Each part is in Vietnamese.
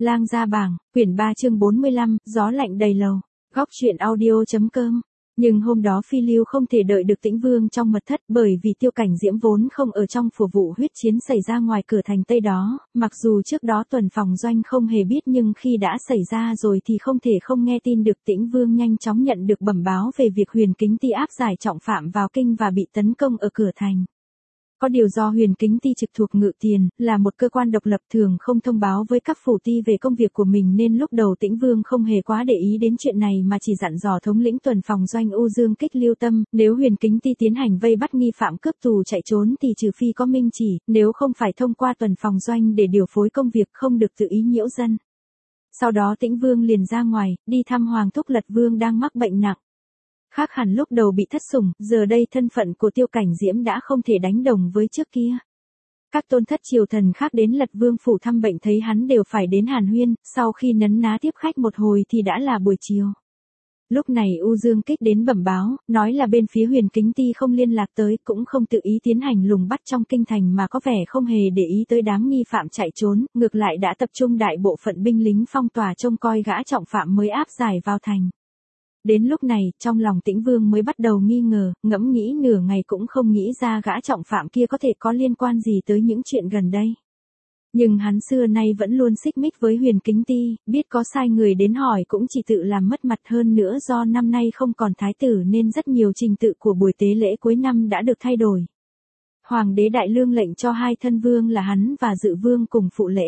Lang gia bảng, quyển 3 chương 45, gió lạnh đầy lầu. Góc truyện audio.com. Nhưng hôm đó Phi Lưu không thể đợi được Tĩnh Vương trong mật thất, bởi vì Tiêu Cảnh Diễm vốn không ở trong phủ vụ huyết chiến xảy ra ngoài cửa thành Tây đó, mặc dù trước đó Tuần Phòng Doanh không hề biết, nhưng khi đã xảy ra rồi thì không thể không nghe tin được. Tĩnh Vương nhanh chóng nhận được bẩm báo về việc Huyền Kính Ti áp giải trọng phạm vào kinh và bị tấn công ở cửa thành. Có điều do Huyền Kính Ti trực thuộc Ngự Tiền, là một cơ quan độc lập thường không thông báo với các phủ ti về công việc của mình, nên lúc đầu Tĩnh Vương không hề quá để ý đến chuyện này mà chỉ dặn dò thống lĩnh Tuần Phòng Doanh U Dương Kích lưu tâm, nếu Huyền Kính Ti tiến hành vây bắt nghi phạm cướp tù chạy trốn thì trừ phi có minh chỉ, nếu không phải thông qua Tuần Phòng Doanh để điều phối công việc, không được tự ý nhiễu dân. Sau đó Tĩnh Vương liền ra ngoài, đi thăm Hoàng thúc Lật Vương đang mắc bệnh nặng. Khác hẳn lúc đầu bị thất sủng, giờ đây thân phận của Tiêu Cảnh Diễm đã không thể đánh đồng với trước kia. Các tôn thất triều thần khác đến Lật Vương phủ thăm bệnh thấy hắn đều phải đến hàn huyên, sau khi nấn ná tiếp khách một hồi thì đã là buổi chiều. Lúc này U Dương Kích đến bẩm báo, nói là bên phía Huyền Kính Ti không liên lạc tới, cũng không tự ý tiến hành lùng bắt trong kinh thành, mà có vẻ không hề để ý tới đám nghi phạm chạy trốn, ngược lại đã tập trung đại bộ phận binh lính phong tỏa trông coi gã trọng phạm mới áp giải vào thành. Đến lúc này, trong lòng Tĩnh Vương mới bắt đầu nghi ngờ, ngẫm nghĩ nửa ngày cũng không nghĩ ra gã trọng phạm kia có thể có liên quan gì tới những chuyện gần đây. Nhưng hắn xưa nay vẫn luôn xích mích với Huyền Kính Ti, biết có sai người đến hỏi cũng chỉ tự làm mất mặt, hơn nữa do năm nay không còn thái tử nên rất nhiều trình tự của buổi tế lễ cuối năm đã được thay đổi. Hoàng đế Đại Lương lệnh cho hai thân vương là hắn và Dự Vương cùng phụ lễ.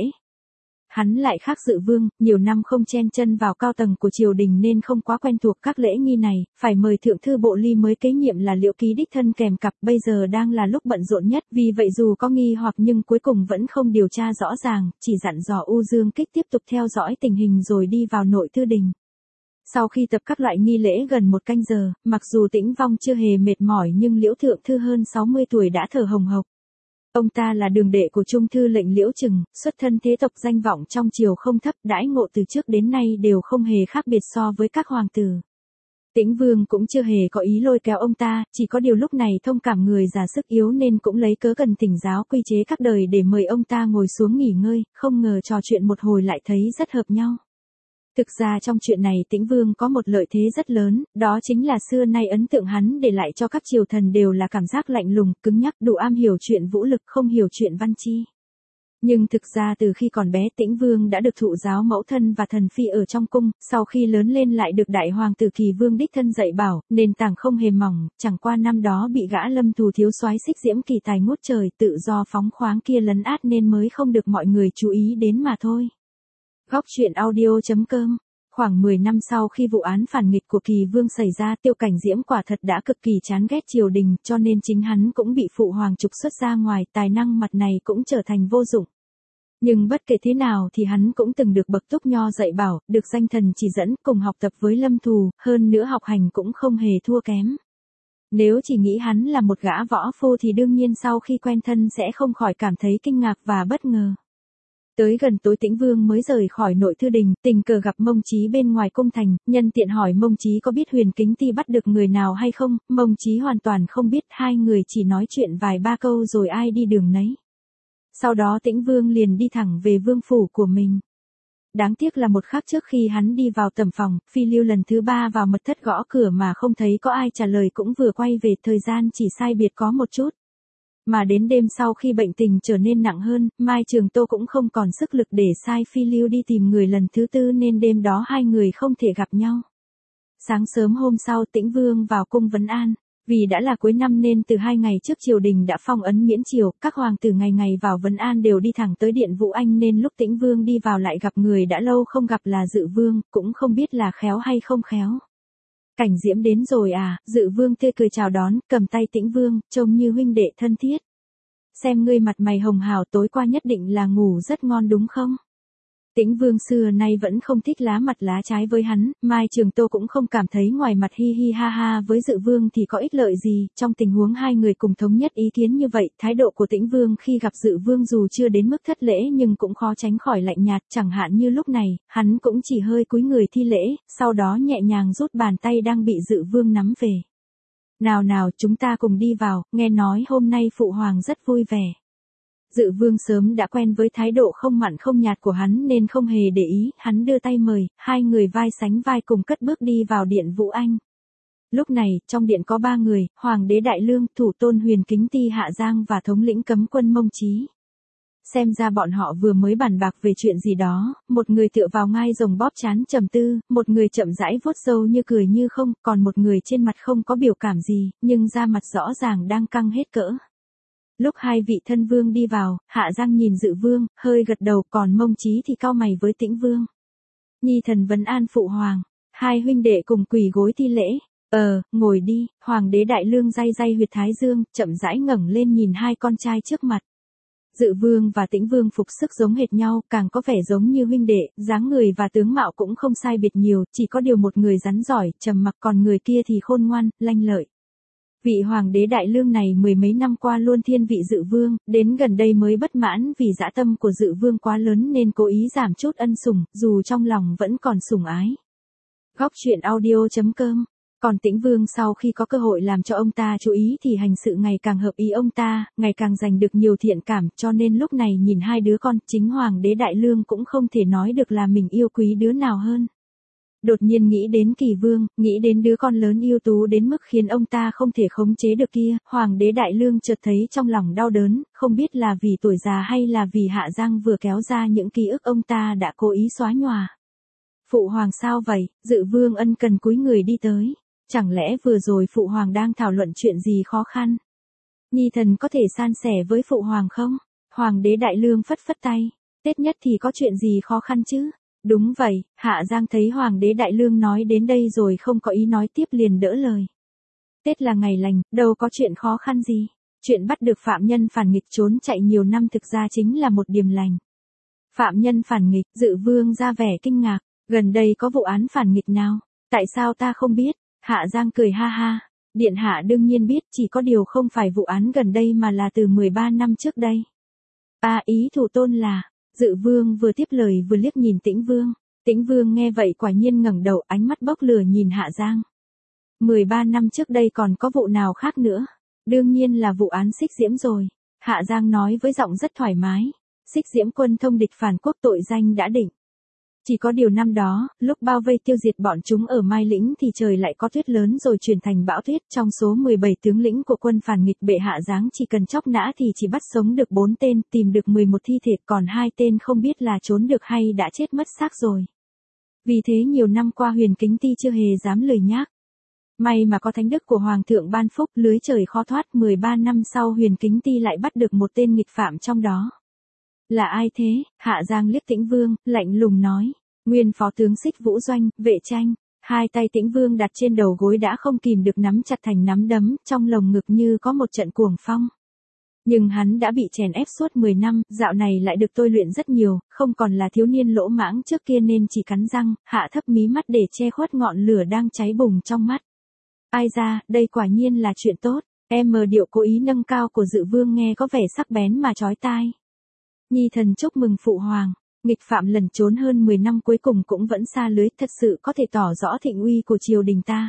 Hắn lại khác Dự Vương, nhiều năm không chen chân vào cao tầng của triều đình nên không quá quen thuộc các lễ nghi này, phải mời thượng thư Bộ Ly mới kế nhiệm là Liễu Ký đích thân kèm cặp, bây giờ đang là lúc bận rộn nhất, vì vậy dù có nghi hoặc nhưng cuối cùng vẫn không điều tra rõ ràng, chỉ dặn dò U Dương Kích tiếp tục theo dõi tình hình rồi đi vào nội thư đình. Sau khi tập các loại nghi lễ gần 1 canh giờ, mặc dù Tĩnh Vong chưa hề mệt mỏi nhưng Liễu thượng thư hơn 60 tuổi đã thở hồng hộc. Ông ta là đường đệ của Trung thư lệnh Liễu Trừng, xuất thân thế tộc, danh vọng trong triều không thấp, đãi ngộ từ trước đến nay đều không hề khác biệt so với các hoàng tử. Tĩnh Vương cũng chưa hề có ý lôi kéo ông ta, chỉ có điều lúc này thông cảm người già sức yếu nên cũng lấy cớ cần thỉnh giáo quy chế các đời để mời ông ta ngồi xuống nghỉ ngơi, không ngờ trò chuyện một hồi lại thấy rất hợp nhau. Thực ra trong chuyện này Tĩnh Vương có một lợi thế rất lớn, đó chính là xưa nay ấn tượng hắn để lại cho các triều thần đều là cảm giác lạnh lùng, cứng nhắc, đủ am hiểu chuyện vũ lực, không hiểu chuyện văn chi. Nhưng thực ra từ khi còn bé Tĩnh Vương đã được thụ giáo mẫu thân và thần phi ở trong cung, sau khi lớn lên lại được đại hoàng tử Kỳ Vương đích thân dạy bảo, nền tảng không hề mỏng, chẳng qua năm đó bị gã Lâm Thù thiếu soái Xích Diễm kỳ tài ngút trời tự do phóng khoáng kia lấn át nên mới không được mọi người chú ý đến mà thôi. Góc truyện audio.com. Khoảng 10 năm sau khi vụ án phản nghịch của Kỳ Vương xảy ra, Tiêu Cảnh Diễm quả thật đã cực kỳ chán ghét triều đình, cho nên chính hắn cũng bị phụ hoàng trục xuất ra ngoài, tài năng mặt này cũng trở thành vô dụng. Nhưng bất kể thế nào thì hắn cũng từng được bậc túc nho dạy bảo, được danh thần chỉ dẫn, cùng học tập với Lâm Thù, hơn nữa học hành cũng không hề thua kém. Nếu chỉ nghĩ hắn là một gã võ phu thì đương nhiên sau khi quen thân sẽ không khỏi cảm thấy kinh ngạc và bất ngờ. Tới gần tối Tĩnh Vương mới rời khỏi nội thư đình, tình cờ gặp Mông Chí bên ngoài cung thành, nhân tiện hỏi Mông Chí có biết Huyền Kính Ti bắt được người nào hay không, Mông Chí hoàn toàn không biết, hai người chỉ nói chuyện vài ba câu rồi ai đi đường nấy. Sau đó Tĩnh Vương liền đi thẳng về vương phủ của mình. Đáng tiếc là một khắc trước khi hắn đi vào tẩm phòng, Phi Lưu lần thứ 3 vào mật thất gõ cửa mà không thấy có ai trả lời, cũng vừa quay về, thời gian chỉ sai biệt có một chút. Mà đến đêm sau khi bệnh tình trở nên nặng hơn, Mai Trường Tô cũng không còn sức lực để sai Phi Lưu đi tìm người lần thứ 4 nên đêm đó hai người không thể gặp nhau. Sáng sớm hôm sau Tĩnh Vương vào cung vấn an. Vì đã là cuối năm nên từ 2 ngày trước triều đình đã phong ấn miễn triều, các hoàng tử ngày ngày vào vấn an đều đi thẳng tới điện Vũ Anh, nên lúc Tĩnh Vương đi vào lại gặp người đã lâu không gặp là Dự Vương, cũng không biết là khéo hay không khéo. Cảnh Diễm đến rồi à? Dự Vương tươi cười chào đón, cầm tay Tĩnh Vương, trông như huynh đệ thân thiết. Xem ngươi mặt mày hồng hào, tối qua nhất định là ngủ rất ngon đúng không? Tĩnh Vương xưa nay vẫn không thích lá mặt lá trái với hắn, Mai Trường Tô cũng không cảm thấy ngoài mặt hi hi ha ha với Dự Vương thì có ích lợi gì, trong tình huống hai người cùng thống nhất ý kiến như vậy, thái độ của Tĩnh Vương khi gặp Dự Vương dù chưa đến mức thất lễ nhưng cũng khó tránh khỏi lạnh nhạt, chẳng hạn như lúc này, hắn cũng chỉ hơi cúi người thi lễ, sau đó nhẹ nhàng rút bàn tay đang bị Dự Vương nắm về. Nào nào chúng ta cùng đi vào, nghe nói hôm nay Phụ Hoàng rất vui vẻ. Dự vương sớm đã quen với thái độ không mặn không nhạt của hắn nên không hề để ý, hắn đưa tay mời, hai người vai sánh vai cùng cất bước đi vào điện Vũ Anh. Lúc này, trong điện có 3 người, Hoàng đế Đại Lương, Thủ tôn Huyền Kính Ti Hạ Giang và thống lĩnh cấm quân Mông Chí. Xem ra bọn họ vừa mới bàn bạc về chuyện gì đó, một người tựa vào ngai rồng bóp trán trầm tư, một người chậm rãi vuốt râu như cười như không, còn một người trên mặt không có biểu cảm gì, nhưng da mặt rõ ràng đang căng hết cỡ. Lúc hai vị thân vương đi vào, Hạ Giang nhìn Dự vương, hơi gật đầu, còn Mông Chí thì cau mày với Tĩnh vương. Nhi thần vấn an phụ hoàng, hai huynh đệ cùng quỳ gối thi lễ. Ngồi đi. Hoàng đế Đại Lương day day huyệt thái dương, chậm rãi ngẩng lên nhìn hai con trai trước mặt. Dự vương và Tĩnh vương phục sức giống hệt nhau, càng có vẻ giống như huynh đệ, dáng người và tướng mạo cũng không sai biệt nhiều, chỉ có điều một người rắn giỏi, trầm mặc, còn người kia thì khôn ngoan, lanh lợi. Vị hoàng đế Đại Lương này mười mấy năm qua luôn thiên vị Dự vương, đến gần đây mới bất mãn vì dã tâm của Dự vương quá lớn nên cố ý giảm chút ân sủng, dù trong lòng vẫn còn sủng ái. Góc truyện audio.com. Còn Tĩnh vương sau khi có cơ hội làm cho ông ta chú ý thì hành sự ngày càng hợp ý ông ta, ngày càng giành được nhiều thiện cảm, cho nên lúc này nhìn hai đứa con, chính Hoàng đế Đại Lương cũng không thể nói được là mình yêu quý đứa nào hơn. Đột nhiên nghĩ đến Kỳ Vương, nghĩ đến đứa con lớn ưu tú đến mức khiến ông ta không thể khống chế được kia, Hoàng đế Đại Lương chợt thấy trong lòng đau đớn, không biết là vì tuổi già hay là vì Hạ Giang vừa kéo ra những ký ức ông ta đã cố ý xóa nhòa. Phụ hoàng sao vậy? Dự vương ân cần cúi người đi tới. Chẳng lẽ vừa rồi phụ hoàng đang thảo luận chuyện gì khó khăn? Nhi thần có thể san sẻ với phụ hoàng không? Hoàng đế Đại Lương phất phất tay. Tết nhất thì có chuyện gì khó khăn chứ? Đúng vậy, Hạ Giang thấy Hoàng đế Đại Lương nói đến đây rồi không có ý nói tiếp liền đỡ lời. Tết là ngày lành, đâu có chuyện khó khăn gì. Chuyện bắt được phạm nhân phản nghịch trốn chạy nhiều năm thực ra chính là một điềm lành. Phạm nhân phản nghịch, Dự vương ra vẻ kinh ngạc. Gần đây có vụ án phản nghịch nào? Tại sao ta không biết? Hạ Giang cười ha ha. Điện hạ đương nhiên biết, chỉ có điều không phải vụ án gần đây mà là từ 13 năm trước đây. Ý thủ tôn là, Dự vương vừa tiếp lời vừa liếc nhìn Tĩnh vương. Tĩnh vương nghe vậy quả nhiên ngẩng đầu, ánh mắt bốc lửa nhìn Hạ Giang. 13 năm trước đây còn có vụ nào khác nữa? Đương nhiên là vụ án Xích Diễm rồi. Hạ Giang nói với giọng rất thoải mái. Xích Diễm quân thông địch phản quốc tội danh đã định. Chỉ có điều năm đó, lúc bao vây tiêu diệt bọn chúng ở Mai Lĩnh thì trời lại có tuyết lớn rồi chuyển thành bão tuyết. Trong số 17 tướng lĩnh của quân phản nghịch bệ hạ giáng chỉ cần chóc nã thì chỉ bắt sống được 4 tên, tìm được 11 thi thể, còn 2 tên không biết là trốn được hay đã chết mất xác rồi. Vì thế nhiều năm qua Huyền Kính Ti chưa hề dám lười nhác. May mà có thánh đức của Hoàng thượng ban phúc, lưới trời khó thoát. 13 năm sau Huyền Kính Ti lại bắt được một tên nghịch phạm trong đó. Là ai thế? Hạ Giang liếc Tĩnh vương, lạnh lùng nói. Nguyên phó tướng Xích Vũ Doanh, Vệ Tranh. Hai tay Tĩnh vương đặt trên đầu gối đã không kìm được nắm chặt thành nắm đấm, trong lồng ngực như có một trận cuồng phong. Nhưng hắn đã bị chèn ép suốt 10 năm, dạo này lại được tôi luyện rất nhiều, không còn là thiếu niên lỗ mãng trước kia nên chỉ cắn răng, hạ thấp mí mắt để che khuất ngọn lửa đang cháy bùng trong mắt. Ai ra, đây quả nhiên là chuyện tốt. Điệu cố ý nâng cao của Dự vương nghe có vẻ sắc bén mà chói tai. Nhi thần chúc mừng phụ hoàng. Nghịch phạm lẩn trốn hơn 10 năm cuối cùng cũng vẫn xa lưới, thật sự có thể tỏ rõ thịnh uy của triều đình ta.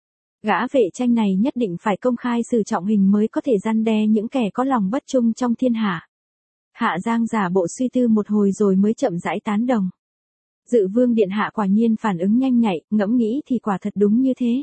Gã Vệ Tranh này nhất định phải công khai xử trọng hình mới có thể răn đe những kẻ có lòng bất trung trong thiên hạ. Hạ Giang giả bộ suy tư một hồi rồi mới chậm rãi tán đồng. Dự vương điện hạ quả nhiên phản ứng nhanh nhạy, ngẫm nghĩ thì quả thật đúng như thế.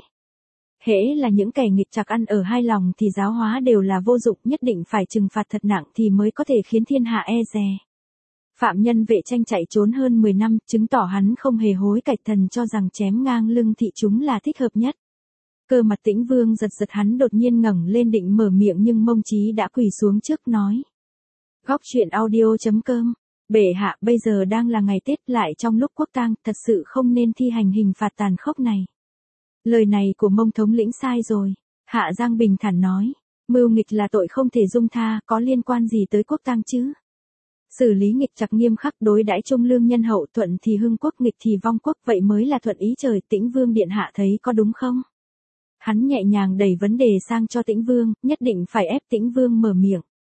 Hễ là những kẻ nghịch trặc ăn ở hai lòng thì giáo hóa đều là vô dụng, nhất định phải trừng phạt thật nặng thì mới có thể khiến thiên hạ e dè. Phạm nhân Vệ Tranh chạy trốn hơn 10 năm, chứng tỏ hắn không hề hối cải, thần cho rằng chém ngang lưng thị chúng là thích hợp nhất. Cơ mặt Tĩnh vương giật giật, hắn đột nhiên ngẩng lên định mở miệng nhưng Mông Chí đã quỳ xuống trước nói. Góc truyện audio.com. Bệ hạ, bây giờ đang là ngày Tết lại trong lúc quốc tang, thật sự không nên thi hành hình phạt tàn khốc này. Lời này của Mông thống lĩnh sai rồi. Hạ Giang bình thản nói. Mưu nghịch là tội không thể dung tha, có liên quan gì tới quốc tang chứ? Xử lý nghịch trặc nghiêm khắc, đối đãi trung lương nhân hậu, thuận thì hưng quốc, nghịch thì vong quốc, vậy mới là thuận ý trời. Tĩnh vương điện hạ thấy có đúng không? Hắn nhẹ nhàng đẩy vấn đề sang cho Tĩnh vương, nhất định phải ép Tĩnh vương mở miệng.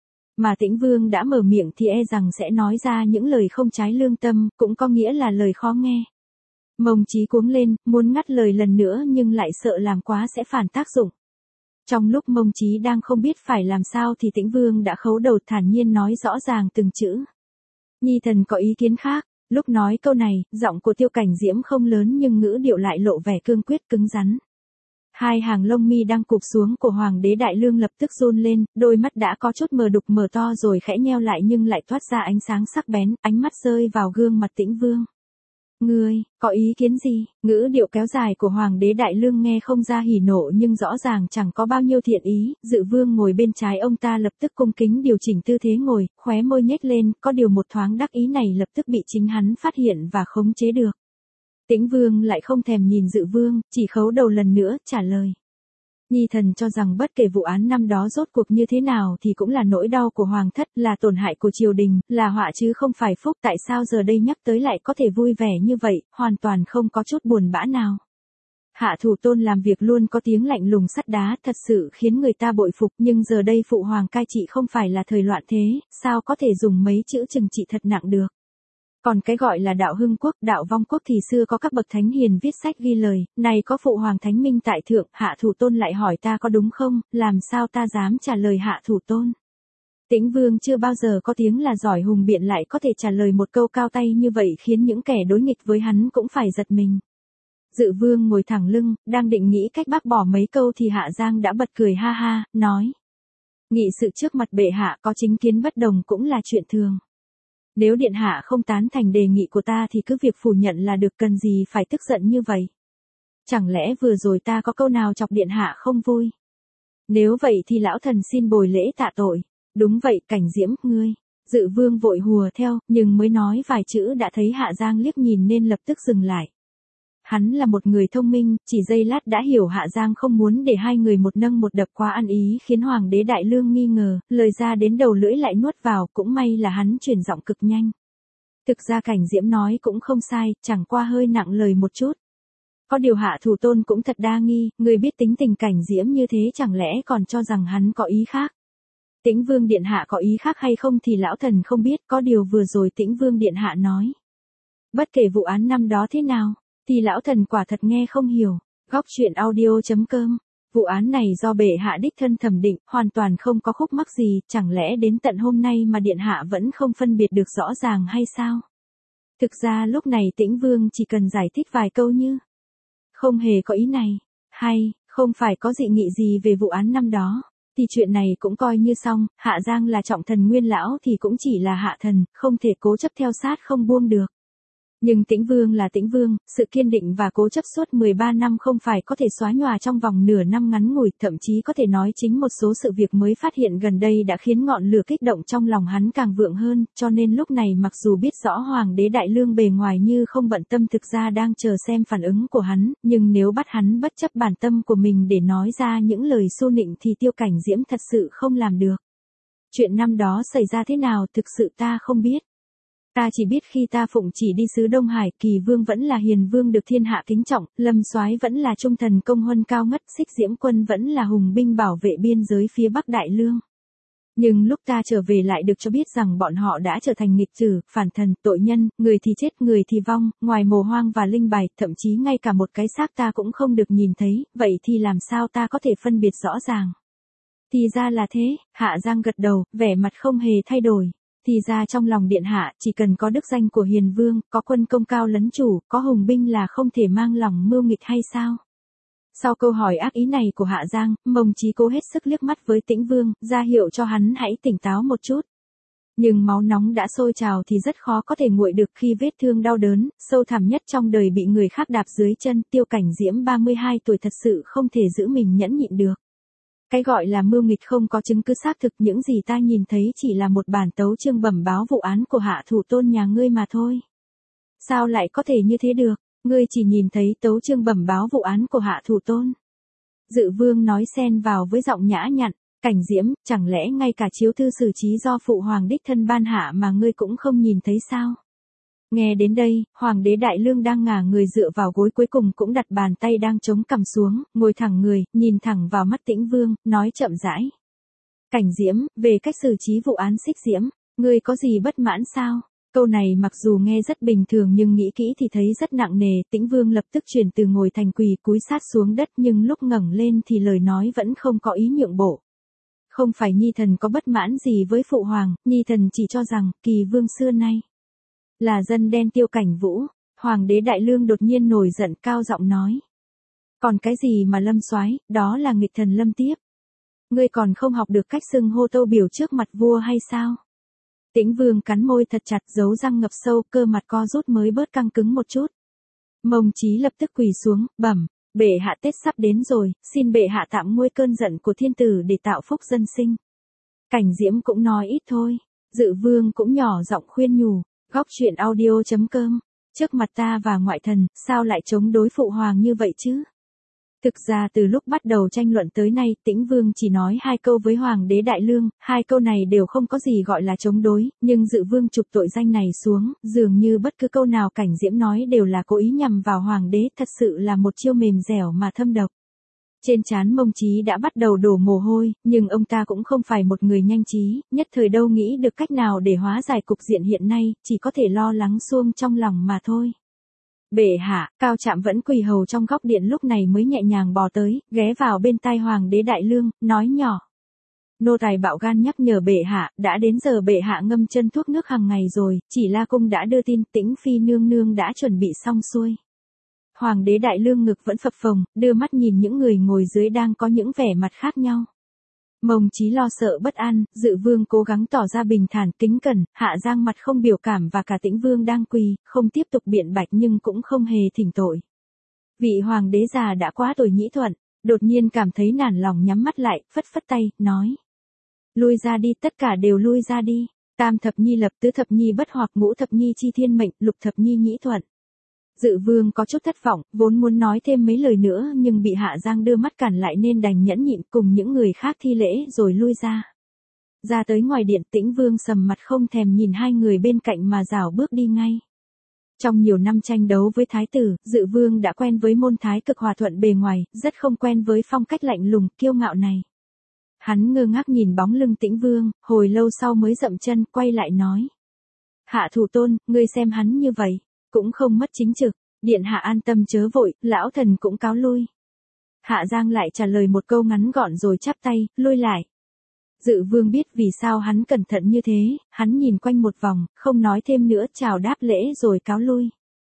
Mà Tĩnh vương đã mở miệng thì e rằng sẽ nói ra những lời không trái lương tâm, cũng có nghĩa là lời khó nghe. Mông Chí cuống lên, muốn ngắt lời lần nữa nhưng lại sợ làm quá sẽ phản tác dụng. Trong lúc Mông Chí đang không biết phải làm sao thì Tĩnh Vương đã khấu đầu thản nhiên nói rõ ràng từng chữ. Nhi thần có ý kiến khác. Lúc nói câu này, giọng của Tiêu Cảnh Diễm không lớn nhưng ngữ điệu lại lộ vẻ cương quyết cứng rắn. Hai hàng lông mi đang cụp xuống của Hoàng đế Đại Lương lập tức run lên, đôi mắt đã có chút mờ đục mở to rồi khẽ nheo lại nhưng lại toát ra ánh sáng sắc bén, ánh mắt rơi vào gương mặt Tĩnh Vương. Ngươi, có ý kiến gì? Ngữ điệu kéo dài của Hoàng đế Đại Lương nghe không ra hỉ nộ nhưng rõ ràng chẳng có bao nhiêu thiện ý, Dự Vương ngồi bên trái ông ta lập tức cung kính điều chỉnh tư thế ngồi, khóe môi nhếch lên, có điều một thoáng đắc ý này lập tức bị chính hắn phát hiện và khống chế được. Tĩnh Vương lại không thèm nhìn Dự Vương, chỉ khấu đầu lần nữa, trả lời. Nhi thần cho rằng bất kể vụ án năm đó rốt cuộc như thế nào thì cũng là nỗi đau của hoàng thất, là tổn hại của triều đình, là họa chứ không phải phúc. Tại sao giờ đây nhắc tới lại có thể vui vẻ như vậy, hoàn toàn không có chút buồn bã nào. Hạ Thủ Tôn làm việc luôn có tiếng lạnh lùng sắt đá, thật sự khiến người ta bội phục, nhưng giờ đây phụ hoàng cai trị không phải là thời loạn thế, sao có thể dùng mấy chữ trừng trị thật nặng được. Còn cái gọi là đạo hưng quốc, đạo vong quốc thì xưa có các bậc thánh hiền viết sách ghi lời, này có phụ hoàng thánh minh tại thượng, Hạ Thủ Tôn lại hỏi ta có đúng không, làm sao ta dám trả lời Hạ Thủ Tôn. Tĩnh Vương chưa bao giờ có tiếng là giỏi hùng biện lại có thể trả lời một câu cao tay như vậy khiến những kẻ đối nghịch với hắn cũng phải giật mình. Dự Vương ngồi thẳng lưng, đang định nghĩ cách bác bỏ mấy câu thì Hạ Giang đã bật cười ha ha, nói. Nghị sự trước mặt bệ hạ có chính kiến bất đồng cũng là chuyện thường. Nếu điện hạ không tán thành đề nghị của ta thì cứ việc phủ nhận là được, cần gì phải tức giận như vậy. Chẳng lẽ vừa rồi ta có câu nào chọc điện hạ không vui? Nếu vậy thì lão thần xin bồi lễ tạ tội. Đúng vậy, Cảnh Diễm, ngươi. Dự Vương vội hùa theo, nhưng mới nói vài chữ đã thấy Hạ Giang liếc nhìn nên lập tức dừng lại. Hắn là một người thông minh, chỉ giây lát đã hiểu Hạ Giang không muốn để hai người một nâng một đập quá ăn ý khiến Hoàng đế Đại Lương nghi ngờ, lời ra đến đầu lưỡi lại nuốt vào, cũng may là hắn chuyển giọng cực nhanh. Thực ra Cảnh Diễm nói cũng không sai, chẳng qua hơi nặng lời một chút. Có điều Hạ Thủ Tôn cũng thật đa nghi, người biết tính tình Cảnh Diễm như thế chẳng lẽ còn cho rằng hắn có ý khác. Tĩnh Vương điện hạ có ý khác hay không thì lão thần không biết, có điều vừa rồi Tĩnh Vương điện hạ nói. Bất kể vụ án năm đó thế nào, thì lão thần quả thật nghe không hiểu. Góc truyện audio.com. Vụ án này do bệ hạ đích thân thẩm định, hoàn toàn không có khúc mắc gì, chẳng lẽ đến tận hôm nay mà điện hạ vẫn không phân biệt được rõ ràng hay sao? Thực ra lúc này Tĩnh Vương chỉ cần giải thích vài câu như không hề có ý này, hay không phải có dị nghị gì về vụ án năm đó, thì chuyện này cũng coi như xong. Hạ Giang là trọng thần nguyên lão thì cũng chỉ là hạ thần, không thể cố chấp theo sát không buông được. Nhưng Tĩnh Vương là Tĩnh Vương, sự kiên định và cố chấp suốt 13 năm không phải có thể xóa nhòa trong vòng nửa năm ngắn ngủi, thậm chí có thể nói chính một số sự việc mới phát hiện gần đây đã khiến ngọn lửa kích động trong lòng hắn càng vượng hơn, cho nên lúc này mặc dù biết rõ Hoàng đế Đại Lương bề ngoài như không bận tâm thực ra đang chờ xem phản ứng của hắn, nhưng nếu bắt hắn bất chấp bản tâm của mình để nói ra những lời xô nịnh thì Tiêu Cảnh Diễm thật sự không làm được. Chuyện năm đó xảy ra thế nào thực sự ta không biết. Ta chỉ biết khi ta phụng chỉ đi sứ Đông Hải, Kỳ Vương vẫn là hiền vương được thiên hạ kính trọng, Lâm Soái vẫn là trung thần công huân cao ngất, Xích Diễm Quân vẫn là hùng binh bảo vệ biên giới phía Bắc Đại Lương. Nhưng lúc ta trở về lại được cho biết rằng bọn họ đã trở thành nghịch tử, phản thần, tội nhân, người thì chết, người thì vong, ngoài mồ hoang và linh bài, thậm chí ngay cả một cái xác ta cũng không được nhìn thấy, vậy thì làm sao ta có thể phân biệt rõ ràng? Thì ra là thế, Hạ Giang gật đầu, vẻ mặt không hề thay đổi. Thì ra trong lòng điện hạ, chỉ cần có đức danh của hiền vương, có quân công cao lấn chủ, có hùng binh là không thể mang lòng mưu nghịch hay sao? Sau câu hỏi ác ý này của Hạ Giang, Mông Chí cố hết sức liếc mắt với Tĩnh Vương, ra hiệu cho hắn hãy tỉnh táo một chút. Nhưng máu nóng đã sôi trào thì rất khó có thể nguội được khi vết thương đau đớn, sâu thẳm nhất trong đời bị người khác đạp dưới chân. Tiêu Cảnh Diễm 32 tuổi thật sự không thể giữ mình nhẫn nhịn được. Cái gọi là mưu nghịch không có chứng cứ xác thực, những gì ta nhìn thấy chỉ là một bản tấu chương bẩm báo vụ án của Hạ Thủ Tôn nhà ngươi mà thôi. Sao lại có thể như thế được, ngươi chỉ nhìn thấy tấu chương bẩm báo vụ án của Hạ Thủ Tôn. Dự Vương nói xen vào với giọng nhã nhặn, Cảnh Diễm, chẳng lẽ ngay cả chiếu thư xử trí do phụ hoàng đích thân ban hạ mà ngươi cũng không nhìn thấy sao? Nghe đến đây, Hoàng đế Đại Lương đang ngả người dựa vào gối cuối cùng cũng đặt bàn tay đang chống cằm xuống, ngồi thẳng người, nhìn thẳng vào mắt Tĩnh Vương, nói chậm rãi. Cảnh Diễm, về cách xử trí vụ án Xích Diễm, ngươi có gì bất mãn sao? Câu này mặc dù nghe rất bình thường nhưng nghĩ kỹ thì thấy rất nặng nề, Tĩnh Vương lập tức chuyển từ ngồi thành quỳ cúi sát xuống đất, nhưng lúc ngẩng lên thì lời nói vẫn không có ý nhượng bộ. Không phải Nhi thần có bất mãn gì với phụ hoàng, Nhi thần chỉ cho rằng Kỳ Vương xưa nay là dân đen Tiêu Cảnh Vũ. Hoàng đế Đại Lương đột nhiên nổi giận, cao giọng nói: còn cái gì mà Lâm soái, đó là nghịch thần Lâm Tiếp. Ngươi còn không học được cách xưng hô tâu biểu trước mặt vua hay sao? Tĩnh Vương cắn môi thật chặt, dấu răng ngập sâu, cơ mặt co rút mới bớt căng cứng một chút. Mông Chí lập tức quỳ xuống, bẩm: bệ hạ Tết sắp đến rồi, xin bệ hạ tạm nguôi cơn giận của thiên tử để tạo phúc dân sinh. Cảnh Diễm cũng nói ít thôi. Dự Vương cũng nhỏ giọng khuyên nhủ. Góc truyện audio.com. Trước mặt ta và ngoại thần, sao lại chống đối phụ hoàng như vậy chứ? Thực ra từ lúc bắt đầu tranh luận tới nay, Tĩnh Vương chỉ nói 2 câu với Hoàng đế Đại Lương, 2 câu này đều không có gì gọi là chống đối, nhưng Dự Vương chụp tội danh này xuống, dường như bất cứ câu nào Cảnh Diễm nói đều là cố ý nhằm vào Hoàng đế, thật sự là một chiêu mềm dẻo mà thâm độc. Trên trán Mông Chí đã bắt đầu đổ mồ hôi, nhưng ông ta cũng không phải một người nhanh trí, nhất thời đâu nghĩ được cách nào để hóa giải cục diện hiện nay, chỉ có thể lo lắng suông trong lòng mà thôi. Bệ hạ, Cao Trạm vẫn quỳ hầu trong góc điện lúc này mới nhẹ nhàng bò tới, ghé vào bên tai Hoàng đế Đại Lương, nói nhỏ: nô tài bạo gan nhắc nhở bệ hạ, đã đến giờ bệ hạ ngâm chân thuốc nước hàng ngày rồi, chỉ La Cung đã đưa tin Tĩnh Phi nương nương đã chuẩn bị xong xuôi. Hoàng đế Đại Lương ngực vẫn phập phồng, đưa mắt nhìn những người ngồi dưới đang có những vẻ mặt khác nhau. Mông Chí lo sợ bất an, Dự Vương cố gắng tỏ ra bình thản kính cẩn, Hạ Giang mặt không biểu cảm và cả Tĩnh Vương đang quỳ, không tiếp tục biện bạch nhưng cũng không hề thỉnh tội. Vị hoàng đế già đã quá tuổi nhĩ thuận, đột nhiên cảm thấy nản lòng nhắm mắt lại, phất phất tay, nói: lui ra đi, tất cả đều lui ra đi. Tam thập nhi lập, tứ thập nhi bất hoặc, ngũ thập nhi chi thiên mệnh, lục thập nhi nhĩ thuận. Dự Vương có chút thất vọng, vốn muốn nói thêm mấy lời nữa nhưng bị Hạ Giang đưa mắt cản lại nên đành nhẫn nhịn cùng những người khác thi lễ rồi lui ra. Ra tới ngoài điện, Tĩnh Vương sầm mặt không thèm nhìn 2 người bên cạnh mà rảo bước đi ngay. Trong nhiều năm tranh đấu với thái tử, Dự Vương đã quen với môn thái cực hòa thuận bề ngoài, rất không quen với phong cách lạnh lùng, kiêu ngạo này. Hắn ngơ ngác nhìn bóng lưng Tĩnh Vương, hồi lâu sau mới dậm chân, quay lại nói: Hạ thủ tôn, ngươi xem hắn như vậy, cũng không mất chính trực, điện hạ an tâm chớ vội, lão thần cũng cáo lui. Hạ Giang lại trả lời một câu ngắn gọn rồi chắp tay, lui lại. Dự Vương biết vì sao hắn cẩn thận như thế, hắn nhìn quanh một vòng, không nói thêm nữa, chào đáp lễ rồi cáo lui.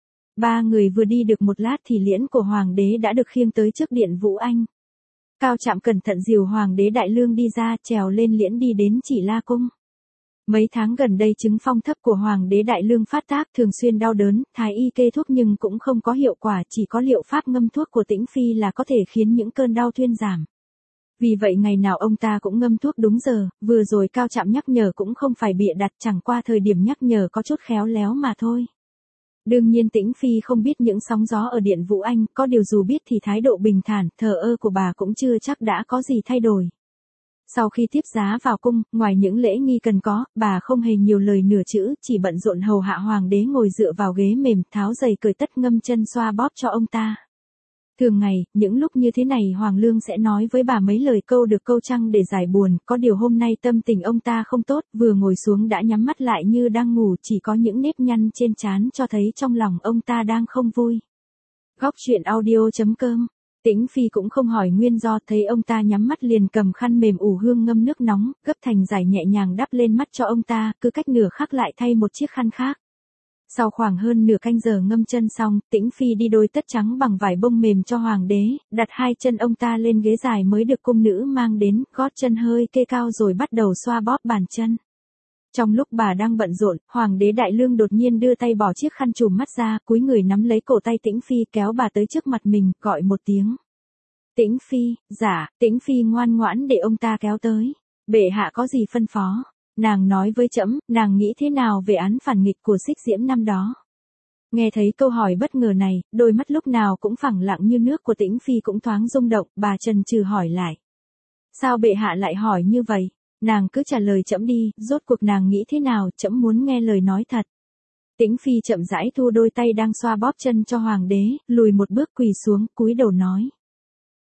3 người vừa đi được một lát thì liễn của hoàng đế đã được khiêng tới trước điện Vũ Anh. Cao Trạm cẩn thận dìu Hoàng đế Đại Lương đi ra, trèo lên liễn đi đến Chỉ La Cung. Mấy tháng gần đây chứng phong thấp của Hoàng đế Đại Lương phát tác, thường xuyên đau đớn, thái y kê thuốc nhưng cũng không có hiệu quả, chỉ có liệu pháp ngâm thuốc của Tĩnh Phi là có thể khiến những cơn đau thuyên giảm. Vì vậy ngày nào ông ta cũng ngâm thuốc đúng giờ, vừa rồi Cao Trạm nhắc nhở cũng không phải bịa đặt, chẳng qua thời điểm nhắc nhở có chút khéo léo mà thôi. Đương nhiên Tĩnh Phi không biết những sóng gió ở điện Vũ Anh, có điều dù biết thì thái độ bình thản, thờ ơ của bà cũng chưa chắc đã có gì thay đổi. Sau khi tiếp giá vào cung, ngoài những lễ nghi cần có, bà không hề nhiều lời nửa chữ, chỉ bận rộn hầu hạ hoàng đế ngồi dựa vào ghế mềm, tháo giày cởi tất, ngâm chân xoa bóp cho ông ta. Thường ngày, những lúc như thế này Hoàng Lương sẽ nói với bà mấy lời câu được câu trăng để giải buồn, có điều hôm nay tâm tình ông ta không tốt, vừa ngồi xuống đã nhắm mắt lại như đang ngủ, chỉ có những nếp nhăn trên trán cho thấy trong lòng ông ta đang không vui. Góc truyện audio.com. Tĩnh Phi cũng không hỏi nguyên do, thấy ông ta nhắm mắt liền cầm khăn mềm ủ hương ngâm nước nóng, gấp thành dải nhẹ nhàng đắp lên mắt cho ông ta, cứ cách nửa khắc lại thay một chiếc khăn khác. Sau khoảng hơn nửa canh giờ ngâm chân xong, Tĩnh Phi đi đôi tất trắng bằng vải bông mềm cho hoàng đế, đặt 2 chân ông ta lên ghế dài mới được cung nữ mang đến, gót chân hơi kê cao rồi bắt đầu xoa bóp bàn chân. Trong lúc bà đang bận rộn, Hoàng đế Đại Lương đột nhiên đưa tay bỏ chiếc khăn trùm mắt ra, cúi người nắm lấy cổ tay Tĩnh Phi kéo bà tới trước mặt mình, gọi một tiếng. Tĩnh Phi, dạ, Tĩnh Phi ngoan ngoãn để ông ta kéo tới. Bệ hạ có gì phân phó? Nàng nói với trẫm, nàng nghĩ thế nào về án phản nghịch của Xích Diễm năm đó? Nghe thấy câu hỏi bất ngờ này, đôi mắt lúc nào cũng phẳng lặng như nước của Tĩnh Phi cũng thoáng rung động, bà chần chừ hỏi lại. Sao bệ hạ lại hỏi như vậy? Nàng cứ trả lời trẫm đi, rốt cuộc nàng nghĩ thế nào, trẫm muốn nghe lời nói thật. Tĩnh Phi chậm rãi thu đôi tay đang xoa bóp chân cho hoàng đế, lùi một bước quỳ xuống, cúi đầu nói.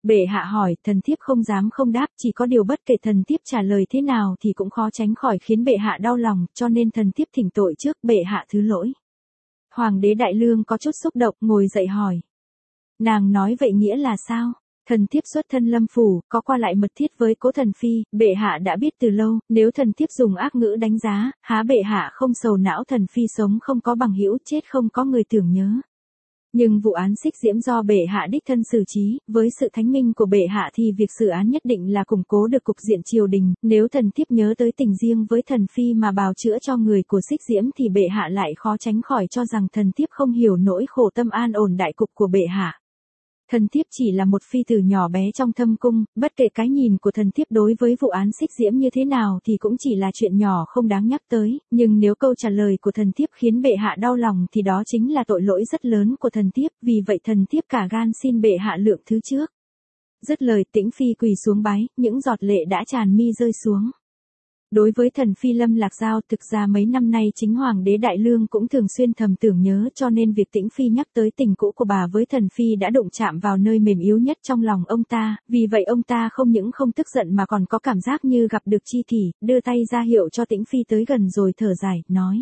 Bệ hạ hỏi, thần thiếp không dám không đáp, chỉ có điều bất kể thần thiếp trả lời thế nào thì cũng khó tránh khỏi khiến bệ hạ đau lòng, cho nên thần thiếp thỉnh tội trước, bệ hạ thứ lỗi. Hoàng đế Đại Lương có chút xúc động, ngồi dậy hỏi. Nàng nói vậy nghĩa là sao? Thần thiếp xuất thân Lâm phủ, có qua lại mật thiết với Cố thần phi, bệ hạ đã biết từ lâu, nếu thần thiếp dùng ác ngữ đánh giá, há bệ hạ không sầu não thần phi sống không có bằng hữu, chết không có người tưởng nhớ. Nhưng vụ án Xích Diễm do bệ hạ đích thân xử trí, với sự thánh minh của bệ hạ thì việc xử án nhất định là củng cố được cục diện triều đình, nếu thần thiếp nhớ tới tình riêng với thần phi mà bào chữa cho người của Xích Diễm thì bệ hạ lại khó tránh khỏi cho rằng thần thiếp không hiểu nỗi khổ tâm an ổn đại cục của bệ hạ. Thần thiếp chỉ là một phi tử nhỏ bé trong thâm cung, bất kể cái nhìn của thần thiếp đối với vụ án Xích Diễm như thế nào thì cũng chỉ là chuyện nhỏ không đáng nhắc tới, nhưng nếu câu trả lời của thần thiếp khiến bệ hạ đau lòng thì đó chính là tội lỗi rất lớn của thần thiếp, vì vậy thần thiếp cả gan xin bệ hạ lượng thứ trước. Dứt lời Tĩnh Phi quỳ xuống bái, những giọt lệ đã tràn mi rơi xuống. Đối với thần phi Lâm Lạc Giao, thực ra mấy năm nay chính Hoàng đế Đại Lương cũng thường xuyên thầm tưởng nhớ, cho nên việc Tĩnh Phi nhắc tới tình cũ của bà với thần phi đã đụng chạm vào nơi mềm yếu nhất trong lòng ông ta, vì vậy ông ta không những không tức giận mà còn có cảm giác như gặp được chi kỷ, đưa tay ra hiệu cho Tĩnh Phi tới gần rồi thở dài, nói.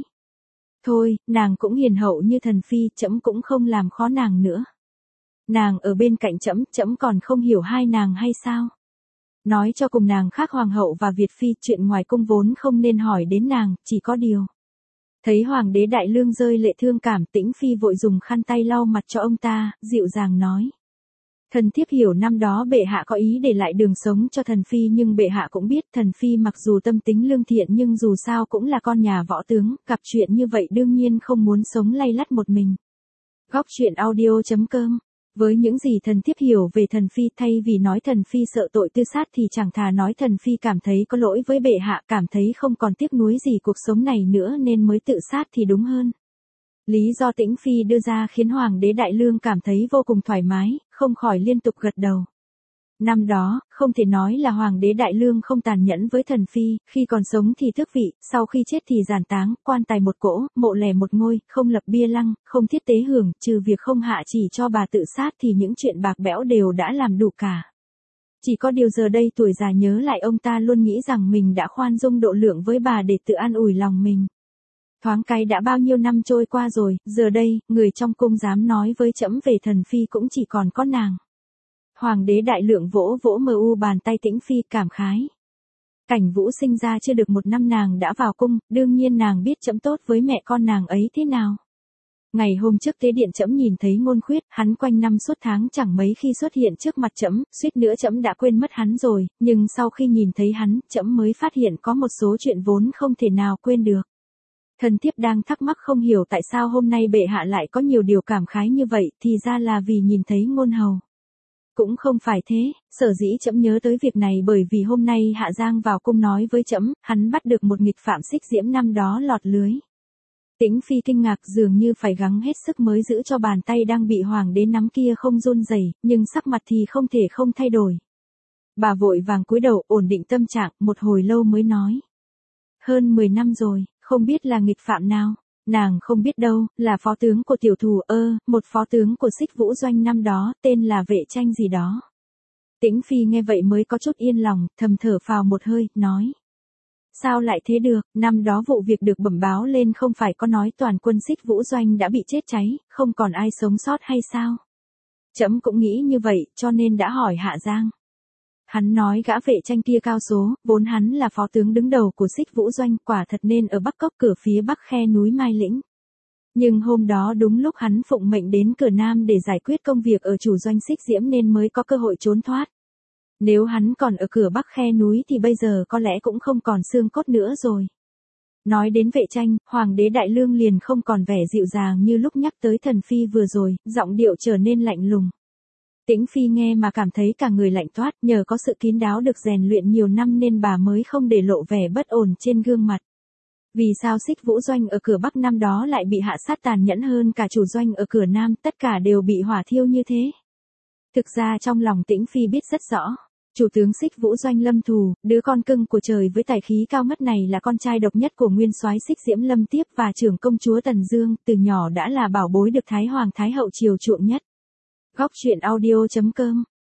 Thôi, nàng cũng hiền hậu như thần phi, trẫm cũng không làm khó nàng nữa. Nàng ở bên cạnh trẫm, trẫm còn không hiểu hai nàng hay sao? Nói cho cùng nàng khác hoàng hậu và Việt phi, chuyện ngoài cung vốn không nên hỏi đến nàng, chỉ có điều. Thấy Hoàng đế Đại Lương rơi lệ thương cảm, Tĩnh Phi vội dùng khăn tay lau mặt cho ông ta, dịu dàng nói. Thần thiếp hiểu năm đó bệ hạ có ý để lại đường sống cho thần phi, nhưng bệ hạ cũng biết thần phi mặc dù tâm tính lương thiện nhưng dù sao cũng là con nhà võ tướng, gặp chuyện như vậy đương nhiên không muốn sống lay lắt một mình. Góc truyện audio.com. Với những gì thần thiếp hiểu về thần phi, thay vì nói thần phi sợ tội tư sát thì chẳng thà nói thần phi cảm thấy có lỗi với bệ hạ, cảm thấy không còn tiếc nuối gì cuộc sống này nữa nên mới tự sát thì đúng hơn. Lý do Tĩnh Phi đưa ra khiến Hoàng đế Đại Lương cảm thấy vô cùng thoải mái, không khỏi liên tục gật đầu. Năm đó, không thể nói là Hoàng đế Đại Lương không tàn nhẫn với thần phi, khi còn sống thì tước vị, sau khi chết thì giàn táng, quan tài một cỗ, mộ lẻ một ngôi, không lập bia lăng, không thiết tế hưởng, trừ việc không hạ chỉ cho bà tự sát thì những chuyện bạc bẽo đều đã làm đủ cả. Chỉ có điều giờ đây tuổi già nhớ lại ông ta luôn nghĩ rằng mình đã khoan dung độ lượng với bà để tự an ủi lòng mình. Thoáng cái đã bao nhiêu năm trôi qua rồi, giờ đây, người trong cung dám nói với trẫm về thần phi cũng chỉ còn có nàng. Hoàng đế Đại Lượng vỗ vỗ bàn tay Tĩnh Phi cảm khái. Cảnh Vũ sinh ra chưa được một năm nàng đã vào cung, đương nhiên nàng biết trẫm tốt với mẹ con nàng ấy thế nào. Ngày hôm trước tế điện trẫm nhìn thấy Ngôn Khuyết, hắn quanh năm suốt tháng chẳng mấy khi xuất hiện trước mặt trẫm, suýt nữa trẫm đã quên mất hắn rồi, nhưng sau khi nhìn thấy hắn, trẫm mới phát hiện có một số chuyện vốn không thể nào quên được. Thần thiếp đang thắc mắc không hiểu tại sao hôm nay bệ hạ lại có nhiều điều cảm khái như vậy, thì ra là vì nhìn thấy Ngôn hầu. Cũng không phải thế, sở dĩ trẫm nhớ tới việc này bởi vì hôm nay Hạ Giang vào cung nói với trẫm, hắn bắt được một nghịch phạm Xích Diễm năm đó lọt lưới. Tĩnh Phi kinh ngạc dường như phải gắng hết sức mới giữ cho bàn tay đang bị Hoàng đế nắm kia không run rẩy, nhưng sắc mặt thì không thể không thay đổi. Bà vội vàng cúi đầu ổn định tâm trạng, một hồi lâu mới nói. Hơn 10 năm rồi, không biết là nghịch phạm nào. Nàng không biết đâu, là phó tướng của tiểu thù một phó tướng của Xích Vũ Doanh năm đó, tên là Vệ Tranh gì đó. Tĩnh Phi nghe vậy mới có chút yên lòng, thầm thở phào một hơi, nói. Sao lại thế được, năm đó vụ việc được bẩm báo lên không phải có nói toàn quân Xích Vũ Doanh đã bị chết cháy, không còn ai sống sót hay sao? Trẫm cũng nghĩ như vậy, cho nên đã hỏi Hạ Giang. Hắn nói gã Vệ Tranh kia cao số, vốn hắn là phó tướng đứng đầu của Xích Vũ Doanh, quả thật nên ở Bắc Cốc cửa phía bắc khe núi Mai Lĩnh. Nhưng hôm đó đúng lúc hắn phụng mệnh đến cửa Nam để giải quyết công việc ở chủ doanh Xích Diễm nên mới có cơ hội trốn thoát. Nếu hắn còn ở cửa bắc khe núi thì bây giờ có lẽ cũng không còn xương cốt nữa rồi. Nói đến Vệ Tranh, Hoàng đế Đại Lương liền không còn vẻ dịu dàng như lúc nhắc tới thần phi vừa rồi, giọng điệu trở nên lạnh lùng. Tĩnh Phi nghe mà cảm thấy cả người lạnh toát, nhờ có sự kín đáo được rèn luyện nhiều năm nên bà mới không để lộ vẻ bất ổn trên gương mặt. Vì sao Xích Vũ Doanh ở cửa Bắc năm đó lại bị hạ sát tàn nhẫn hơn cả chủ doanh ở cửa Nam, tất cả đều bị hỏa thiêu như thế? Thực ra trong lòng Tĩnh Phi biết rất rõ. Chủ tướng Xích Vũ Doanh Lâm Thù, đứa con cưng của trời với tài khí cao ngất này là con trai độc nhất của nguyên soái Xích Diễm Lâm Tiếp và trưởng công chúa Tần Dương, từ nhỏ đã là bảo bối được Thái Hoàng Thái Hậu chiều chuộng nhất. Góc truyện audio.com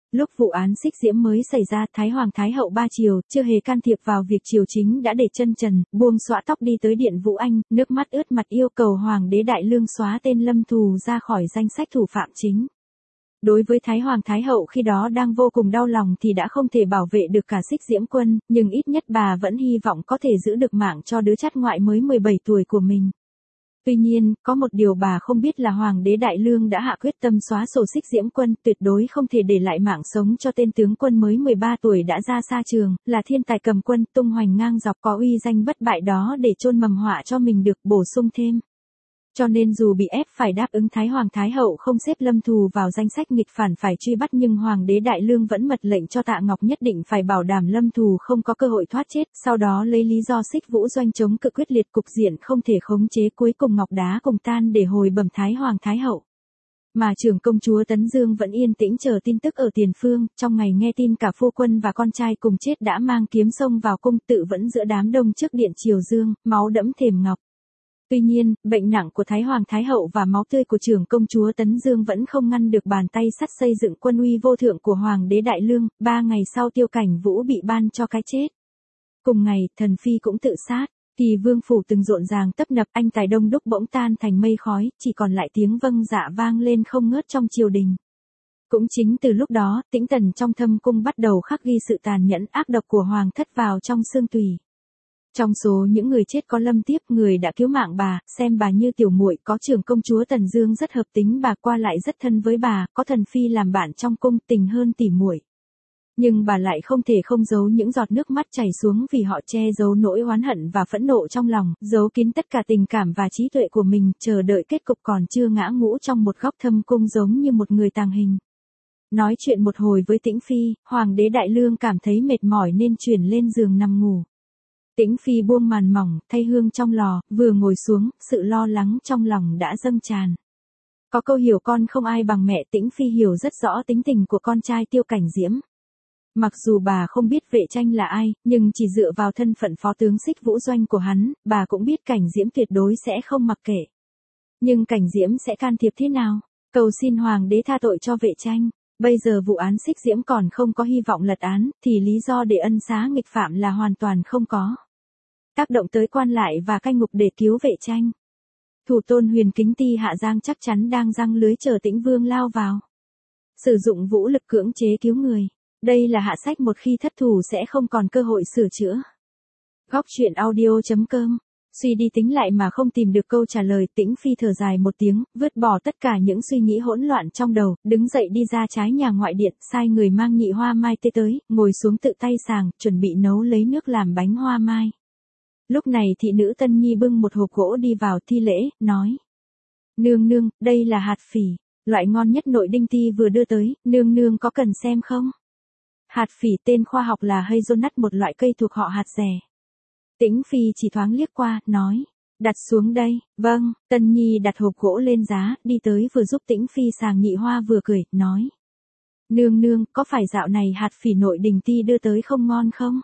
Lúc vụ án xích diễm mới xảy ra, Thái Hoàng Thái Hậu ba triều, chưa hề can thiệp vào việc triều chính đã để chân trần, buông xõa tóc đi tới Điện Vũ Anh, nước mắt ướt mặt yêu cầu Hoàng đế Đại Lương xóa tên Lâm Thù ra khỏi danh sách thủ phạm chính. Đối với Thái Hoàng Thái Hậu khi đó đang vô cùng đau lòng thì đã không thể bảo vệ được cả xích diễm quân, nhưng ít nhất bà vẫn hy vọng có thể giữ được mạng cho đứa chắt ngoại mới 17 tuổi của mình. Tuy nhiên, có một điều bà không biết là Hoàng đế Đại Lương đã hạ quyết tâm xóa sổ xích diễm quân, tuyệt đối không thể để lại mạng sống cho tên tướng quân mới 13 tuổi đã ra xa trường, là thiên tài cầm quân, tung hoành ngang dọc có uy danh bất bại đó để chôn mầm họa cho mình được bổ sung thêm. Cho nên dù bị ép phải đáp ứng Thái Hoàng Thái Hậu không xếp Lâm Thù vào danh sách nghịch phản phải truy bắt, nhưng Hoàng đế Đại Lương vẫn mật lệnh cho Tạ Ngọc nhất định phải bảo đảm Lâm Thù không có cơ hội thoát chết, sau đó lấy lý do Xích Vũ Doanh chống cự quyết liệt cục diện không thể khống chế, cuối cùng Ngọc Đá cùng tan để hồi bẩm Thái Hoàng Thái Hậu. Mà trưởng công chúa Tấn Dương vẫn yên tĩnh chờ tin tức ở tiền phương, trong ngày nghe tin cả phu quân và con trai cùng chết đã mang kiếm xông vào cung, tự vẫn giữa đám đông trước điện triều dương, máu đẫm thềm ngọc. Tuy nhiên, bệnh nặng của Thái Hoàng Thái Hậu và máu tươi của trưởng công chúa Tấn Dương vẫn không ngăn được bàn tay sắt xây dựng quân uy vô thượng của Hoàng đế Đại Lương. 3 ngày sau Tiêu Cảnh Vũ bị ban cho cái chết. Cùng ngày, thần phi cũng tự sát. Kỳ vương phủ từng rộn ràng tấp nập, anh tài đông đúc bỗng tan thành mây khói, chỉ còn lại tiếng vâng dạ vang lên không ngớt trong triều đình. Cũng chính từ lúc đó, Tĩnh Tần trong thâm cung bắt đầu khắc ghi sự tàn nhẫn ác độc của hoàng thất vào trong xương tủy. Trong số những người chết có Lâm Tiếp, người đã cứu mạng bà, xem bà như tiểu muội, có trưởng công chúa Tần Dương rất hợp tính bà, qua lại rất thân với bà, có thần phi làm bạn trong cung, tình hơn tỉ muội. Nhưng bà lại không thể không giấu những giọt nước mắt chảy xuống vì họ che giấu nỗi oán hận và phẫn nộ trong lòng, giấu kín tất cả tình cảm và trí tuệ của mình, chờ đợi kết cục còn chưa ngã ngũ trong một góc thâm cung giống như một người tàng hình. Nói chuyện một hồi với Tĩnh Phi, Hoàng đế Đại Lương cảm thấy mệt mỏi nên chuyển lên giường nằm ngủ. Tĩnh Phi buông màn mỏng, thay hương trong lò, vừa ngồi xuống, sự lo lắng trong lòng đã dâng tràn. Có câu hiểu con không ai bằng mẹ, Tĩnh Phi hiểu rất rõ tính tình của con trai Tiêu Cảnh Diễm. Mặc dù bà không biết Vệ Tranh là ai, nhưng chỉ dựa vào thân phận phó tướng Xích Vũ Doanh của hắn, bà cũng biết Cảnh Diễm tuyệt đối sẽ không mặc kệ. Nhưng Cảnh Diễm sẽ can thiệp thế nào? Cầu xin Hoàng đế tha tội cho Vệ Tranh. Bây giờ vụ án Xích Diễm còn không có hy vọng lật án, thì lý do để ân xá nghịch phạm là hoàn toàn không có. Tác động tới quan lại và cai ngục để cứu Vệ Tranh. Thủ tôn Huyền Kính Ti Hạ Giang chắc chắn đang giăng lưới chờ Tĩnh Vương lao vào. Sử dụng vũ lực cưỡng chế cứu người. Đây là hạ sách, một khi thất thủ sẽ không còn cơ hội sửa chữa. Góc truyện audio.com. Suy đi tính lại mà không tìm được câu trả lời, Tĩnh Phi thở dài một tiếng, vứt bỏ tất cả những suy nghĩ hỗn loạn trong đầu, đứng dậy đi ra trái nhà ngoại điện, sai người mang nhị hoa mai tê tới, ngồi xuống tự tay sàng, chuẩn bị nấu lấy nước làm bánh hoa mai. Lúc này thị nữ Tân Nhi bưng một hộp gỗ đi vào thi lễ, nói. Nương nương, đây là hạt phỉ, loại ngon nhất nội Đinh Ti vừa đưa tới, nương nương có cần xem không? Hạt phỉ tên khoa học là hazelnut, một loại cây thuộc họ hạt rẻ. Tĩnh Phi chỉ thoáng liếc qua, nói. Đặt xuống đây, vâng, Tân Nhi đặt hộp gỗ lên giá, đi tới vừa giúp Tĩnh Phi sàng nhị hoa vừa cười, nói. Nương nương, có phải dạo này hạt phỉ nội Đình Ti đưa tới không ngon không?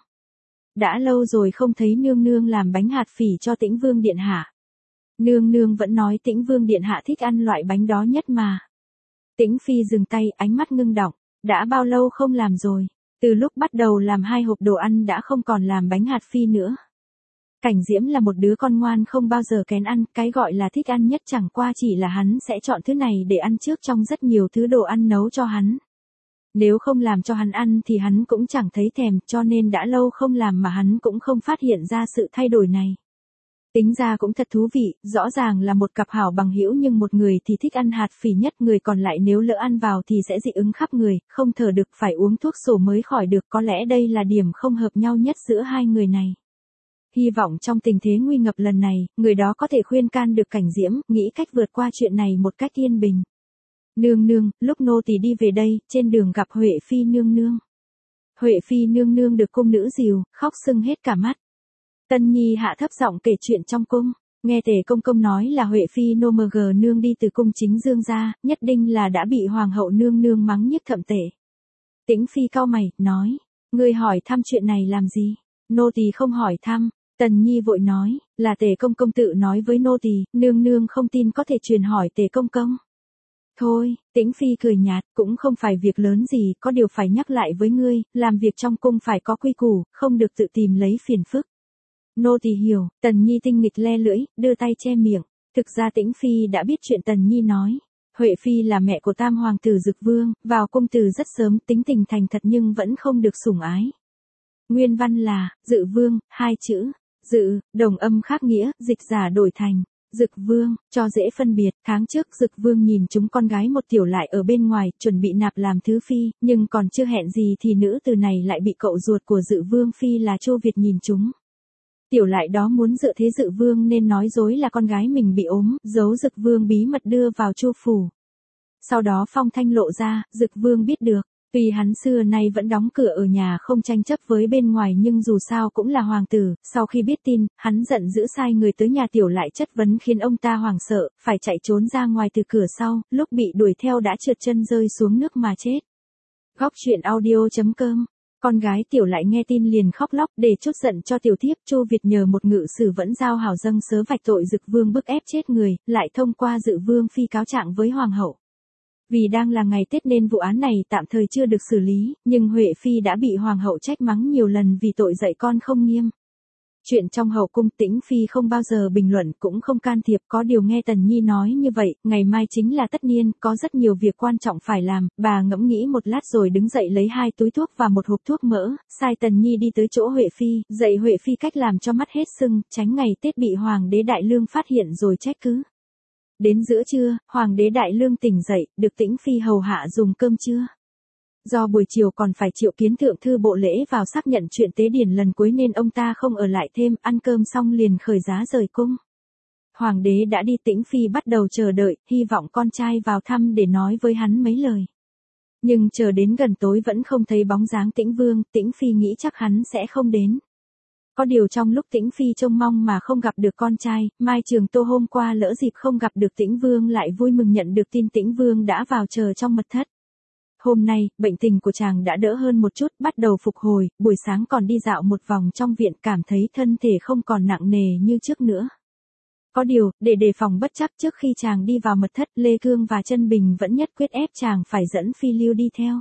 Đã lâu rồi không thấy nương nương làm bánh hạt phỉ cho Tĩnh Vương điện hạ. Nương nương vẫn nói Tĩnh Vương điện hạ thích ăn loại bánh đó nhất mà. Tĩnh Phi dừng tay, ánh mắt ngưng đọng. Đã bao lâu không làm rồi? Từ lúc bắt đầu làm 2 hộp đồ ăn đã không còn làm bánh hạt phi nữa. Cảnh Diễm là một đứa con ngoan không bao giờ kén ăn, cái gọi là thích ăn nhất chẳng qua chỉ là hắn sẽ chọn thứ này để ăn trước trong rất nhiều thứ đồ ăn nấu cho hắn. Nếu không làm cho hắn ăn thì hắn cũng chẳng thấy thèm, cho nên đã lâu không làm mà hắn cũng không phát hiện ra sự thay đổi này. Tính ra cũng thật thú vị, rõ ràng là một cặp hảo bằng hữu nhưng một người thì thích ăn hạt phỉ nhất, người còn lại nếu lỡ ăn vào thì sẽ dị ứng khắp người, không thở được, phải uống thuốc sổ mới khỏi được, có lẽ đây là điểm không hợp nhau nhất giữa hai người này. Hy vọng trong tình thế nguy ngập lần này, người đó có thể khuyên can được Cảnh Diễm, nghĩ cách vượt qua chuyện này một cách yên bình. Nương nương, lúc nô tỳ đi về đây, trên đường gặp Huệ Phi nương nương. Huệ Phi nương nương được cung nữ dìu, khóc sưng hết cả mắt. Tân Nhi hạ thấp giọng kể chuyện trong cung, nghe Tề công công nói là Huệ Phi nô mg nương đi từ cung chính Dương ra, nhất định là đã bị hoàng hậu nương nương mắng nhiếc thậm tệ. Tĩnh Phi cau mày, nói, ngươi hỏi thăm chuyện này làm gì? Nô tỳ không hỏi thăm. Tần Nhi vội nói, là Tề công công tự nói với nô tỳ, nương nương không tin có thể truyền hỏi Tề công công. Thôi, Tĩnh Phi cười nhạt, cũng không phải việc lớn gì, có điều phải nhắc lại với ngươi, làm việc trong cung phải có quy củ, không được tự tìm lấy phiền phức. Nô tỳ hiểu, Tần Nhi tinh nghịch le lưỡi, đưa tay che miệng. Thực ra Tĩnh Phi đã biết chuyện Tần Nhi nói. Huệ Phi là mẹ của tam hoàng tử Dực Vương, vào cung từ rất sớm, tính tình thành thật nhưng vẫn không được sủng ái. Nguyên văn là, Dự Vương, hai chữ. Dự, đồng âm khác nghĩa, dịch giả đổi thành Dực Vương, cho dễ phân biệt. Tháng trước Dực Vương nhìn chúng con gái một tiểu lại ở bên ngoài, chuẩn bị nạp làm thứ phi, nhưng còn chưa hẹn gì thì nữ từ này lại bị cậu ruột của Dự Vương phi là Chu Việt nhìn chúng. Tiểu lại đó muốn dựa thế Dự Vương nên nói dối là con gái mình bị ốm, giấu Dực Vương bí mật đưa vào Chu phủ. Sau đó phong thanh lộ ra, Dực Vương biết được. Tuy hắn xưa nay vẫn đóng cửa ở nhà không tranh chấp với bên ngoài nhưng dù sao cũng là hoàng tử, sau khi biết tin, hắn giận dữ sai người tới nhà tiểu lại chất vấn khiến ông ta hoảng sợ, phải chạy trốn ra ngoài từ cửa sau, lúc bị đuổi theo đã trượt chân rơi xuống nước mà chết. Góc truyện audio.com. Con gái tiểu lại nghe tin liền khóc lóc để chút giận cho tiểu thiếp. Chu Việt nhờ một ngự sử vẫn giao hảo dâng sớ vạch tội Dực Vương bức ép chết người, lại thông qua Dự Vương phi cáo trạng với hoàng hậu. Vì đang là ngày Tết nên vụ án này tạm thời chưa được xử lý, nhưng Huệ Phi đã bị hoàng hậu trách mắng nhiều lần vì tội dạy con không nghiêm. Chuyện trong hậu cung Tĩnh Phi không bao giờ bình luận cũng không can thiệp, có điều nghe Tần Nhi nói như vậy, ngày mai chính là tất niên, có rất nhiều việc quan trọng phải làm, bà ngẫm nghĩ một lát rồi đứng dậy lấy 2 túi thuốc và một hộp thuốc mỡ, sai Tần Nhi đi tới chỗ Huệ Phi, dạy Huệ Phi cách làm cho mắt hết sưng, tránh ngày Tết bị Hoàng đế Đại Lương phát hiện rồi trách cứ. Đến giữa trưa, Hoàng đế Đại Lương tỉnh dậy, được Tĩnh Phi hầu hạ dùng cơm trưa. Do buổi chiều còn phải triệu kiến thượng thư bộ lễ vào xác nhận chuyện tế điển lần cuối nên ông ta không ở lại thêm, ăn cơm xong liền khởi giá rời cung. Hoàng đế đã đi, Tĩnh Phi bắt đầu chờ đợi, hy vọng con trai vào thăm để nói với hắn mấy lời. Nhưng chờ đến gần tối vẫn không thấy bóng dáng Tĩnh Vương, Tĩnh Phi nghĩ chắc hắn sẽ không đến. Có điều trong lúc Tĩnh Phi trông mong mà không gặp được con trai, Mai Trường Tô hôm qua lỡ dịp không gặp được Tĩnh Vương lại vui mừng nhận được tin Tĩnh Vương đã vào chờ trong mật thất. Hôm nay, bệnh tình của chàng đã đỡ hơn một chút, bắt đầu phục hồi, buổi sáng còn đi dạo một vòng trong viện cảm thấy thân thể không còn nặng nề như trước nữa. Có điều, để đề phòng bất trắc trước khi chàng đi vào mật thất, Lê Cương và Chân Bình vẫn nhất quyết ép chàng phải dẫn Phi Lưu đi theo.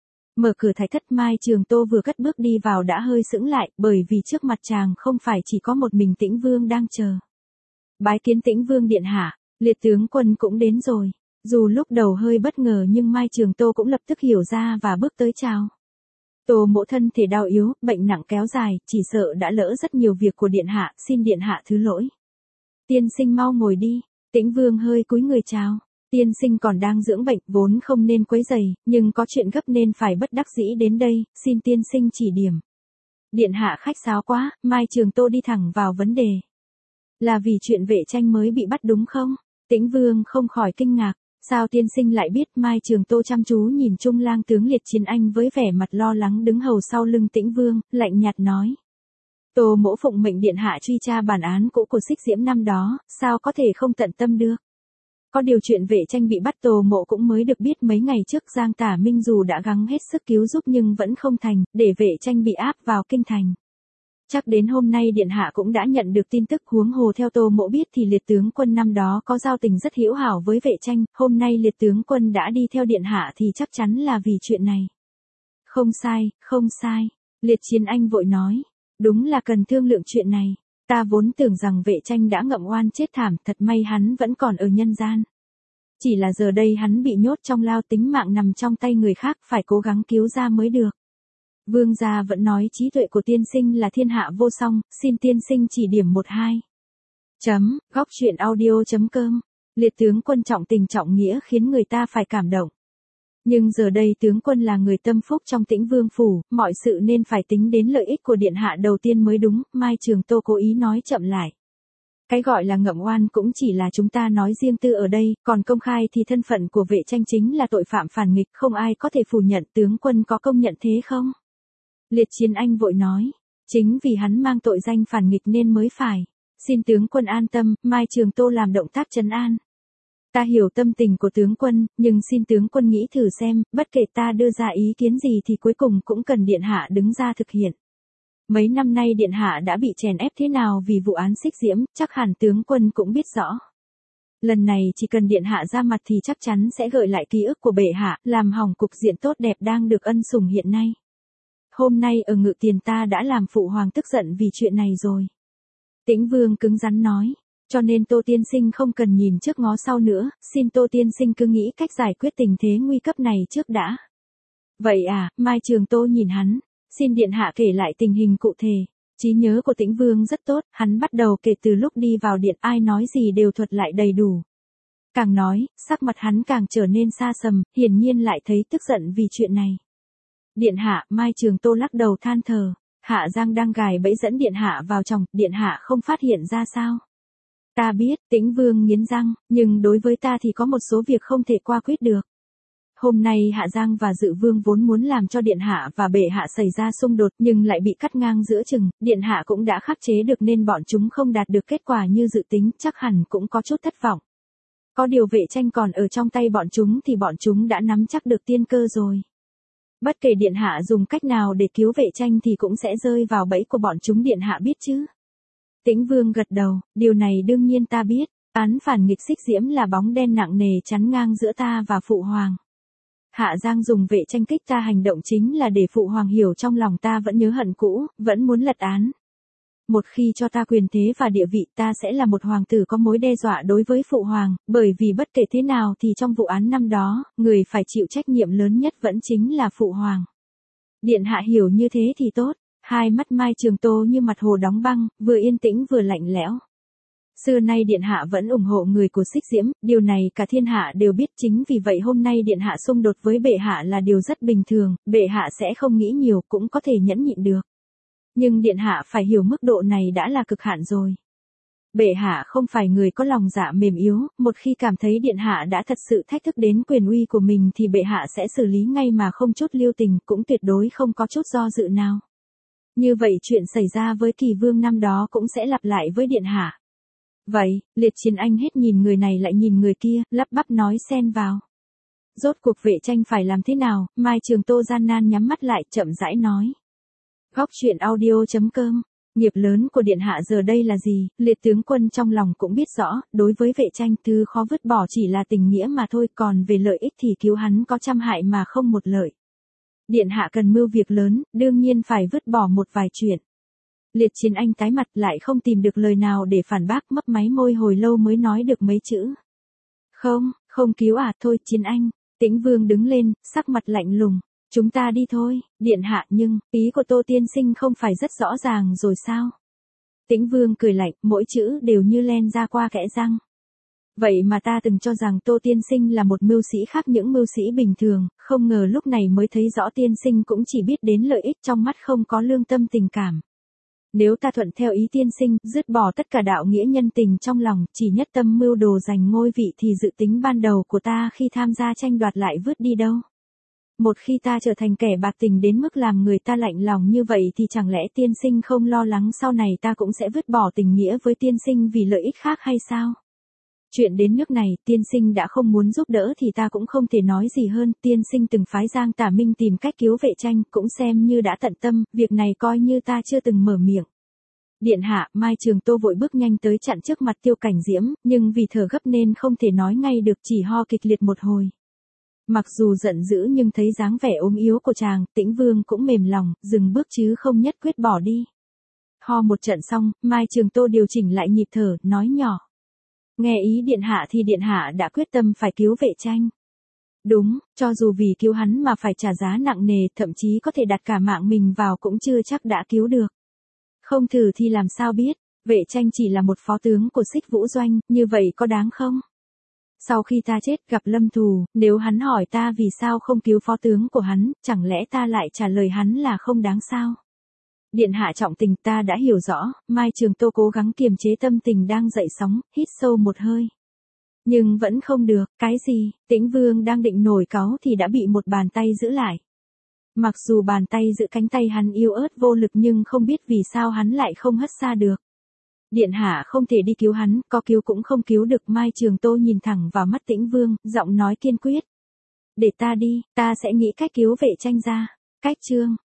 Mở cửa thái thất, Mai Trường Tô vừa cất bước đi vào đã hơi sững lại, bởi vì trước mặt chàng không phải chỉ có một mình Tĩnh Vương đang chờ. Bái kiến Tĩnh Vương điện hạ, liệt tướng quân cũng đến rồi. Dù lúc đầu hơi bất ngờ nhưng Mai Trường Tô cũng lập tức hiểu ra và bước tới chào. Tô mỗ thân thể đau yếu, bệnh nặng kéo dài, chỉ sợ đã lỡ rất nhiều việc của điện hạ, xin điện hạ thứ lỗi. Tiên sinh mau ngồi đi, Tĩnh Vương hơi cúi người chào. Tiên sinh còn đang dưỡng bệnh, vốn không nên quấy rầy, nhưng có chuyện gấp nên phải bất đắc dĩ đến đây, xin tiên sinh chỉ điểm. Điện hạ khách sáo quá, Mai Trường Tô đi thẳng vào vấn đề. Là vì chuyện Vệ Tranh mới bị bắt đúng không? Tĩnh Vương không khỏi kinh ngạc. Sao tiên sinh lại biết? Mai Trường Tô chăm chú nhìn Trung lang tướng Liệt Chiến Anh với vẻ mặt lo lắng đứng hầu sau lưng Tĩnh Vương, lạnh nhạt nói. Tô mỗ phụng mệnh điện hạ truy tra bản án cũ của Xích Diễm năm đó, sao có thể không tận tâm được? Có điều chuyện Vệ Tranh bị bắt Tô mỗ cũng mới được biết mấy ngày trước. Giang Tả Minh dù đã gắng hết sức cứu giúp nhưng vẫn không thành, để Vệ Tranh bị áp vào kinh thành. Chắc đến hôm nay điện hạ cũng đã nhận được tin tức, huống hồ theo Tô mỗ biết thì liệt tướng quân năm đó có giao tình rất hữu hảo với Vệ Tranh, hôm nay liệt tướng quân đã đi theo điện hạ thì chắc chắn là vì chuyện này. Không sai, không sai, Liệt Chiến Anh vội nói, đúng là cần thương lượng chuyện này, ta vốn tưởng rằng Vệ Tranh đã ngậm oan chết thảm, thật may hắn vẫn còn ở nhân gian. Chỉ là giờ đây hắn bị nhốt trong lao, tính mạng nằm trong tay người khác, phải cố gắng cứu ra mới được. Vương gia vẫn nói trí tuệ của tiên sinh là thiên hạ vô song, xin tiên sinh chỉ điểm 1-2. Góc truyện audio.com. Liệt tướng quân trọng tình trọng nghĩa khiến người ta phải cảm động. Nhưng giờ đây tướng quân là người tâm phúc trong Tĩnh Vương phủ, mọi sự nên phải tính đến lợi ích của điện hạ đầu tiên mới đúng, Mai Trường Tô cố ý nói chậm lại. Cái gọi là ngậm oan cũng chỉ là chúng ta nói riêng tư ở đây, còn công khai thì thân phận của Vệ Tranh chính là tội phạm phản nghịch, không ai có thể phủ nhận. Tướng quân có công nhận thế không? Liệt Chiến Anh vội nói, chính vì hắn mang tội danh phản nghịch nên mới phải. Xin tướng quân an tâm, Mai Trường Tô làm động tác trấn an. Ta hiểu tâm tình của tướng quân, nhưng xin tướng quân nghĩ thử xem, bất kể ta đưa ra ý kiến gì thì cuối cùng cũng cần điện hạ đứng ra thực hiện. Mấy năm nay điện hạ đã bị chèn ép thế nào vì vụ án Xích Diễm, chắc hẳn tướng quân cũng biết rõ. Lần này chỉ cần điện hạ ra mặt thì chắc chắn sẽ gợi lại ký ức của bệ hạ, làm hỏng cục diện tốt đẹp đang được ân sủng hiện nay. Hôm nay ở Ngự Tiền ta đã làm phụ hoàng tức giận vì chuyện này rồi. Tĩnh Vương cứng rắn nói, cho nên Tô tiên sinh không cần nhìn trước ngó sau nữa, xin Tô tiên sinh cứ nghĩ cách giải quyết tình thế nguy cấp này trước đã. Vậy à, Mai Trường Tô nhìn hắn, xin điện hạ kể lại tình hình cụ thể. Trí nhớ của Tĩnh Vương rất tốt, hắn bắt đầu kể từ lúc đi vào điện, ai nói gì đều thuật lại đầy đủ. Càng nói, sắc mặt hắn càng trở nên xa sầm, hiển nhiên lại thấy tức giận vì chuyện này. Điện hạ, Mai Trường Tô lắc đầu than thở, Hạ Giang đang gài bẫy dẫn điện hạ vào chồng, điện hạ không phát hiện ra sao? Ta biết, Tĩnh Vương nghiến răng, nhưng đối với ta thì có một số việc không thể qua quyết được. Hôm nay Hạ Giang và Dự Vương vốn muốn làm cho điện hạ và bệ hạ xảy ra xung đột nhưng lại bị cắt ngang giữa chừng, điện hạ cũng đã khắc chế được nên bọn chúng không đạt được kết quả như dự tính, chắc hẳn cũng có chút thất vọng. Có điều Vệ Tranh còn ở trong tay bọn chúng thì bọn chúng đã nắm chắc được tiên cơ rồi. Bất kể điện hạ dùng cách nào để cứu Vệ Tranh thì cũng sẽ rơi vào bẫy của bọn chúng, điện hạ biết chứ. Tĩnh Vương gật đầu, điều này đương nhiên ta biết, án phản nghịch Xích Diễm là bóng đen nặng nề chắn ngang giữa ta và phụ hoàng. Hạ Giang dùng Vệ Tranh kích ta hành động chính là để phụ hoàng hiểu trong lòng ta vẫn nhớ hận cũ, vẫn muốn lật án. Một khi cho ta quyền thế và địa vị ta sẽ là một hoàng tử có mối đe dọa đối với phụ hoàng, bởi vì bất kể thế nào thì trong vụ án năm đó, người phải chịu trách nhiệm lớn nhất vẫn chính là phụ hoàng. Điện hạ hiểu như thế thì tốt, hai mắt Mai Trường Tô như mặt hồ đóng băng, vừa yên tĩnh vừa lạnh lẽo. Xưa nay điện hạ vẫn ủng hộ người của Xích Diễm, điều này cả thiên hạ đều biết, chính vì vậy hôm nay điện hạ xung đột với bệ hạ là điều rất bình thường, bệ hạ sẽ không nghĩ nhiều cũng có thể nhẫn nhịn được. Nhưng điện hạ phải hiểu mức độ này đã là cực hạn rồi. Bệ hạ không phải người có lòng dạ mềm yếu, một khi cảm thấy điện hạ đã thật sự thách thức đến quyền uy của mình thì bệ hạ sẽ xử lý ngay mà không chút lưu tình, cũng tuyệt đối không có chút do dự nào. Như vậy chuyện xảy ra với Kỳ Vương năm đó cũng sẽ lặp lại với điện hạ. Vậy, Liệt Chiến Anh hết nhìn người này lại nhìn người kia, lắp bắp nói xen vào. Rốt cuộc Vệ Tranh phải làm thế nào? Mai Trường Tô gian nan nhắm mắt lại, chậm rãi nói. Góc truyện audio.com. Nghiệp lớn của điện hạ giờ đây là gì? Liệt tướng quân trong lòng cũng biết rõ, đối với Vệ Tranh thứ khó vứt bỏ chỉ là tình nghĩa mà thôi, còn về lợi ích thì cứu hắn có trăm hại mà không một lợi. Điện hạ cần mưu việc lớn, đương nhiên phải vứt bỏ một vài chuyện. Liệt Chiến Anh tái mặt lại không tìm được lời nào để phản bác, mấp máy môi hồi lâu mới nói được mấy chữ. Không cứu à, thôi Chiến Anh. Tĩnh Vương đứng lên, sắc mặt lạnh lùng. Chúng ta đi thôi, điện hạ, nhưng, ý của Tô tiên sinh không phải rất rõ ràng rồi sao? Tĩnh Vương cười lạnh, mỗi chữ đều như len ra qua kẽ răng. Vậy mà ta từng cho rằng Tô tiên sinh là một mưu sĩ khác những mưu sĩ bình thường, không ngờ lúc này mới thấy rõ tiên sinh cũng chỉ biết đến lợi ích, trong mắt không có lương tâm tình cảm. Nếu ta thuận theo ý tiên sinh, dứt bỏ tất cả đạo nghĩa nhân tình trong lòng, chỉ nhất tâm mưu đồ giành ngôi vị thì dự tính ban đầu của ta khi tham gia tranh đoạt lại vứt đi đâu. Một khi ta trở thành kẻ bạc tình đến mức làm người ta lạnh lòng như vậy thì chẳng lẽ tiên sinh không lo lắng sau này ta cũng sẽ vứt bỏ tình nghĩa với tiên sinh vì lợi ích khác hay sao? Chuyện đến nước này, tiên sinh đã không muốn giúp đỡ thì ta cũng không thể nói gì hơn, tiên sinh từng phái Giang Tả Minh tìm cách cứu Vệ Tranh, cũng xem như đã tận tâm, việc này coi như ta chưa từng mở miệng. Điện hạ, Mai Trường Tô vội bước nhanh tới chặn trước mặt Tiêu Cảnh Diễm, nhưng vì thở gấp nên không thể nói ngay được, chỉ ho kịch liệt một hồi. Mặc dù giận dữ nhưng thấy dáng vẻ ốm yếu của chàng, Tĩnh Vương cũng mềm lòng, dừng bước chứ không nhất quyết bỏ đi. Ho một trận xong, Mai Trường Tô điều chỉnh lại nhịp thở, nói nhỏ. Nghe ý điện hạ thì điện hạ đã quyết tâm phải cứu Vệ Tranh. Đúng, cho dù vì cứu hắn mà phải trả giá nặng nề, thậm chí có thể đặt cả mạng mình vào cũng chưa chắc đã cứu được. Không thử thì làm sao biết, Vệ Tranh chỉ là một phó tướng của Xích Vũ Doanh, như vậy có đáng không? Sau khi ta chết gặp Lâm Thù, nếu hắn hỏi ta vì sao không cứu phó tướng của hắn, chẳng lẽ ta lại trả lời hắn là không đáng sao? Điện hạ trọng tình, ta đã hiểu rõ. Mai Trường Tô cố gắng kiềm chế tâm tình đang dậy sóng, hít sâu một hơi. Nhưng vẫn không được, cái gì? Tĩnh Vương đang định nổi cáu thì đã bị một bàn tay giữ lại. Mặc dù bàn tay giữ cánh tay hắn yếu ớt vô lực nhưng không biết vì sao hắn lại không hất xa được. Điện hạ không thể đi cứu hắn, có cứu cũng không cứu được. Mai Trường Tô nhìn thẳng vào mắt Tĩnh Vương, giọng nói kiên quyết. Để ta đi, ta sẽ nghĩ cách cứu Vệ Tranh ra. Cách chương